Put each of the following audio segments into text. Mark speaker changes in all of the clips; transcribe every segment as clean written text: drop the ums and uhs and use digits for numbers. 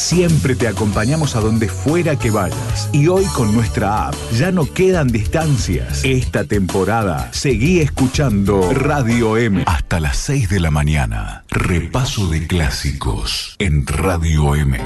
Speaker 1: Siempre te acompañamos a donde fuera que vayas. Y hoy con nuestra app ya no quedan distancias. Esta temporada seguí escuchando Radio M hasta las 6 de la mañana. Repaso de clásicos en Radio M.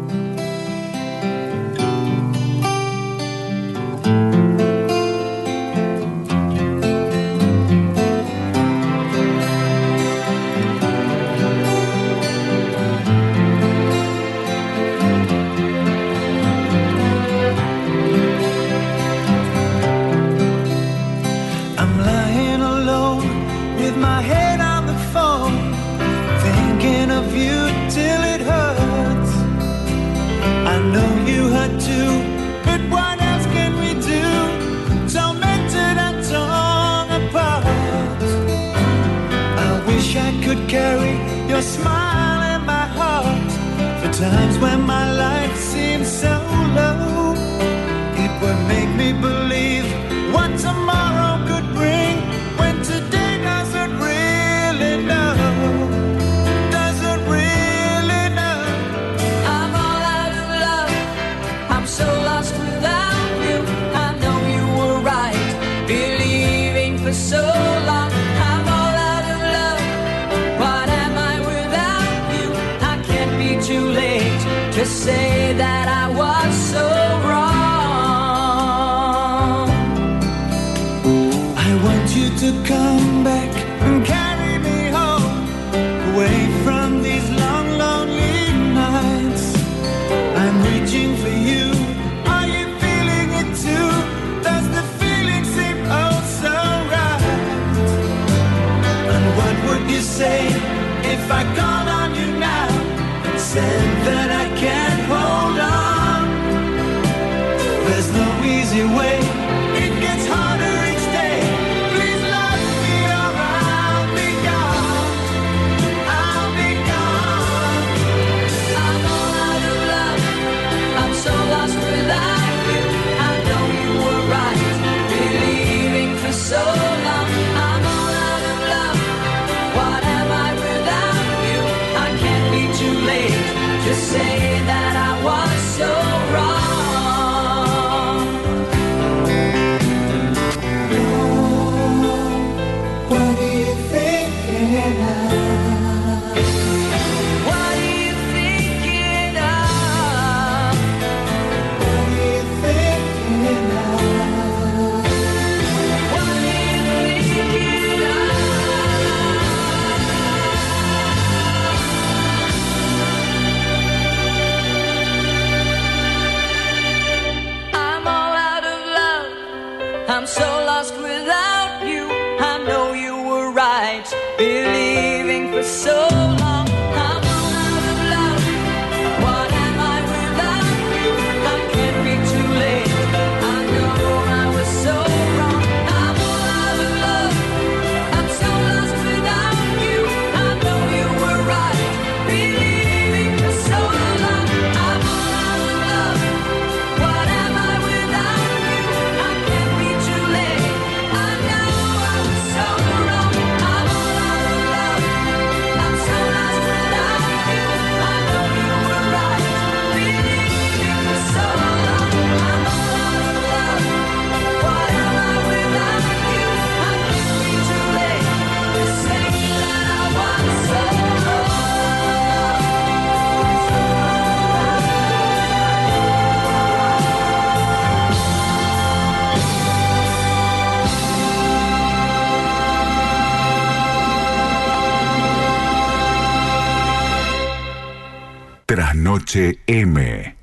Speaker 1: Trasnoche M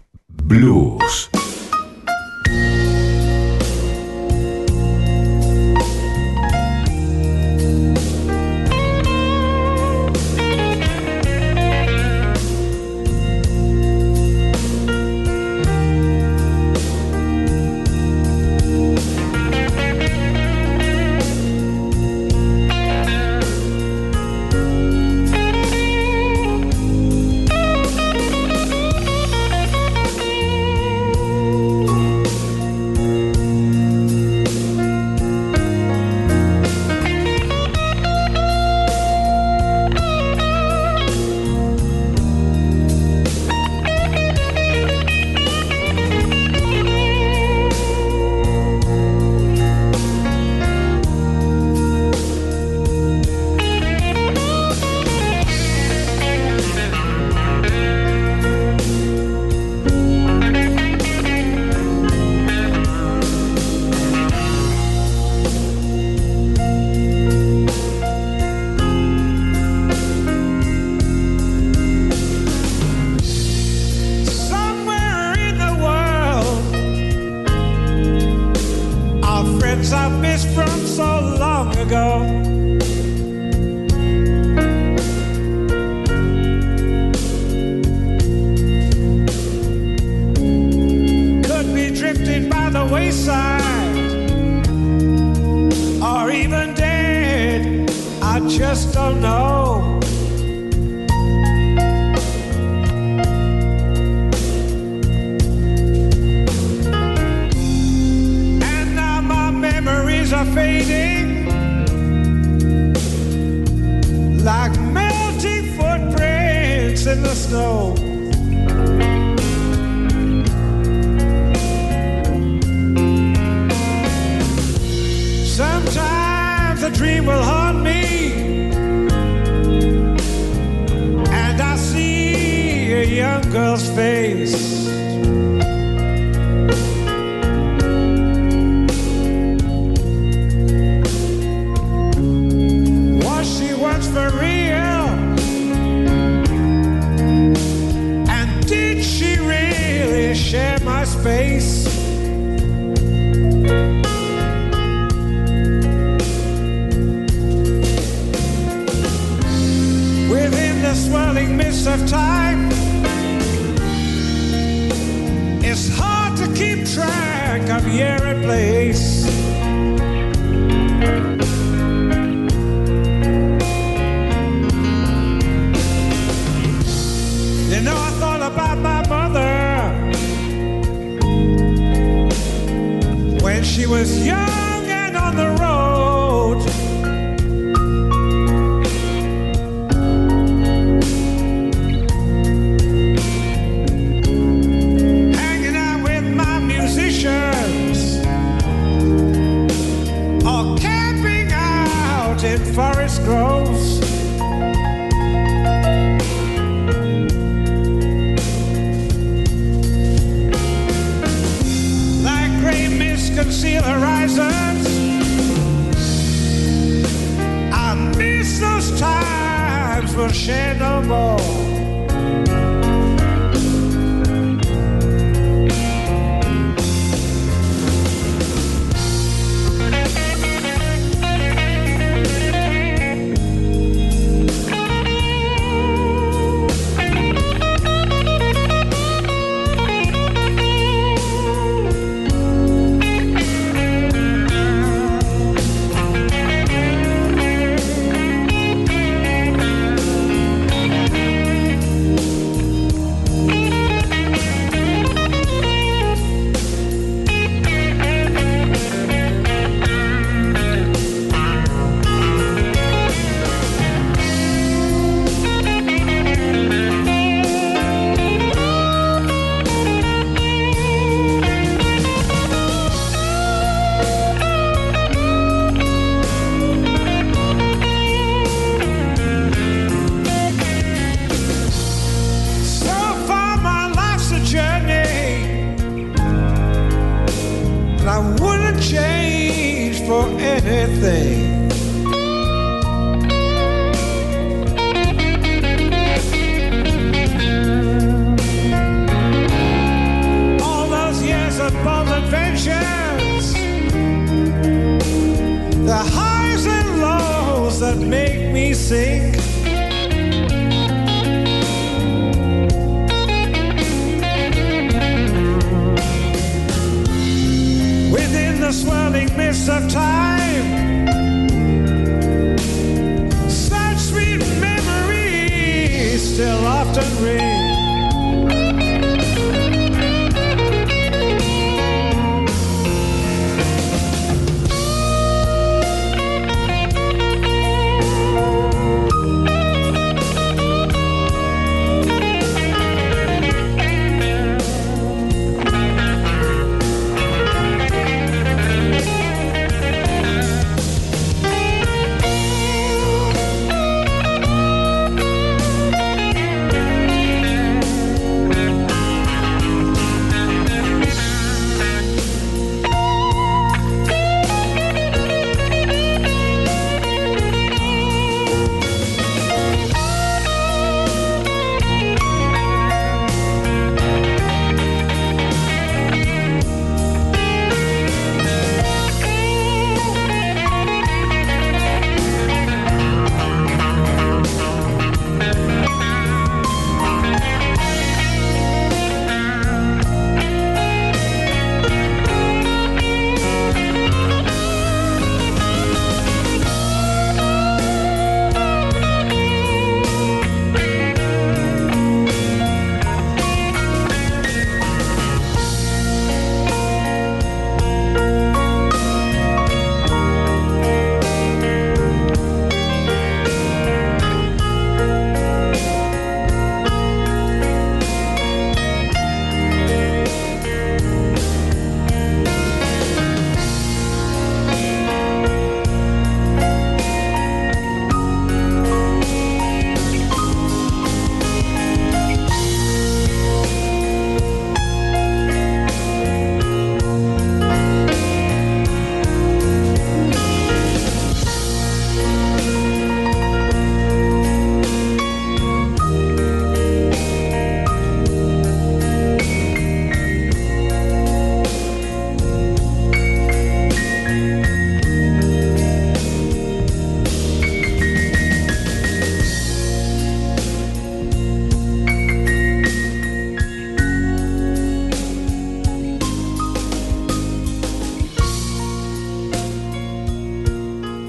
Speaker 1: Blues.
Speaker 2: still know. And now my memories are fading like melting footprints in the snow. Sometimes a dream will haunt me, and I see a young girl's face. Was she once for real? And did she really share my space? The swirling mist of time, it's hard to keep track of year and place. You know, I thought about my mother when she was young and on the road. Or camping out in forest groves. Like gray mist conceal horizons, I miss those times we'll share no more. Anything. All those years of bold adventures, the highs and lows that make me sing. Within the swirling mist of time,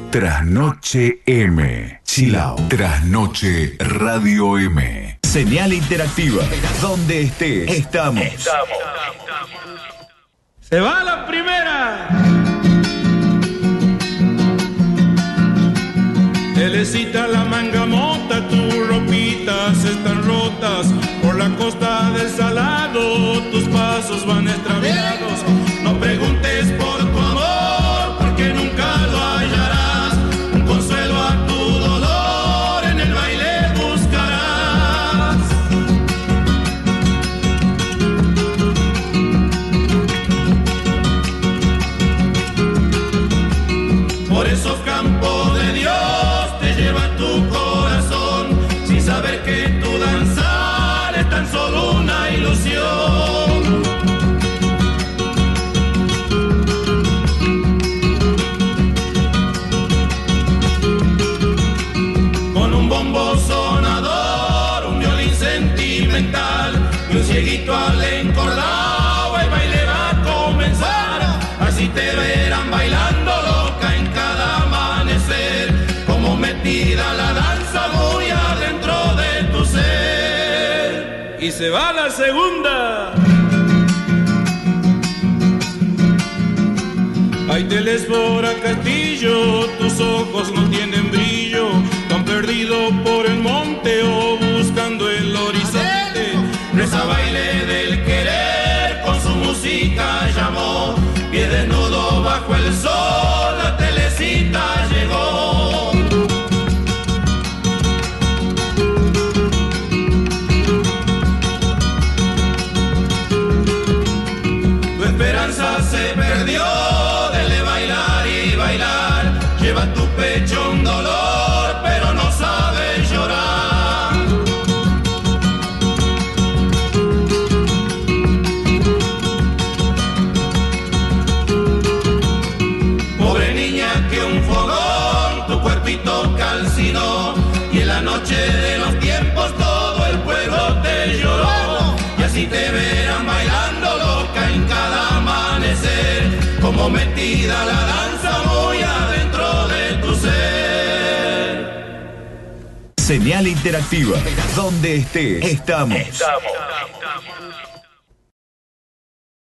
Speaker 1: Trasnoche M. Chilao. Trasnoche Radio M. Señal interactiva. Donde estés, estamos.
Speaker 2: Se va la primera. Telecita la mangamota, tus ropitas están rotas. Por la costa del Salado, tus pasos van extraviados. No preguntes por tu amor, porque nunca lo hallarás. Un consuelo a tu dolor, en el baile buscarás. Por esos campos de Dios te lleva tu corazón, sin saber que tu danzar es tan solo una ilusión. Con un bombo sonador, un violín sentimental y un cieguito al encordado, el baile va a comenzar. Así te verán bailando loca en cada amanecer, como metida la danza muy adentro de tu ser. Y se va la segunda. Ay, Telesfora Castillo, tus ojos no tienen brillo, tan perdido por el monte o buscando el horizonte. Reza baile del querer, con su música llamó, pie desnudo bajo el sol, la Telecita llegó. Tu esperanza se perdió, dele bailar y bailar. Lleva tu pecho un dolor, pero no sabes llorar. Pobre niña que un fogón tu cuerpito calcinó, y en la noche de los tiempos todo el pueblo te lloró. Y así te verán bailando loca en cada amanecer, como metida la danza muy adentro de tu ser.
Speaker 1: Señal interactiva. Donde estés, estamos.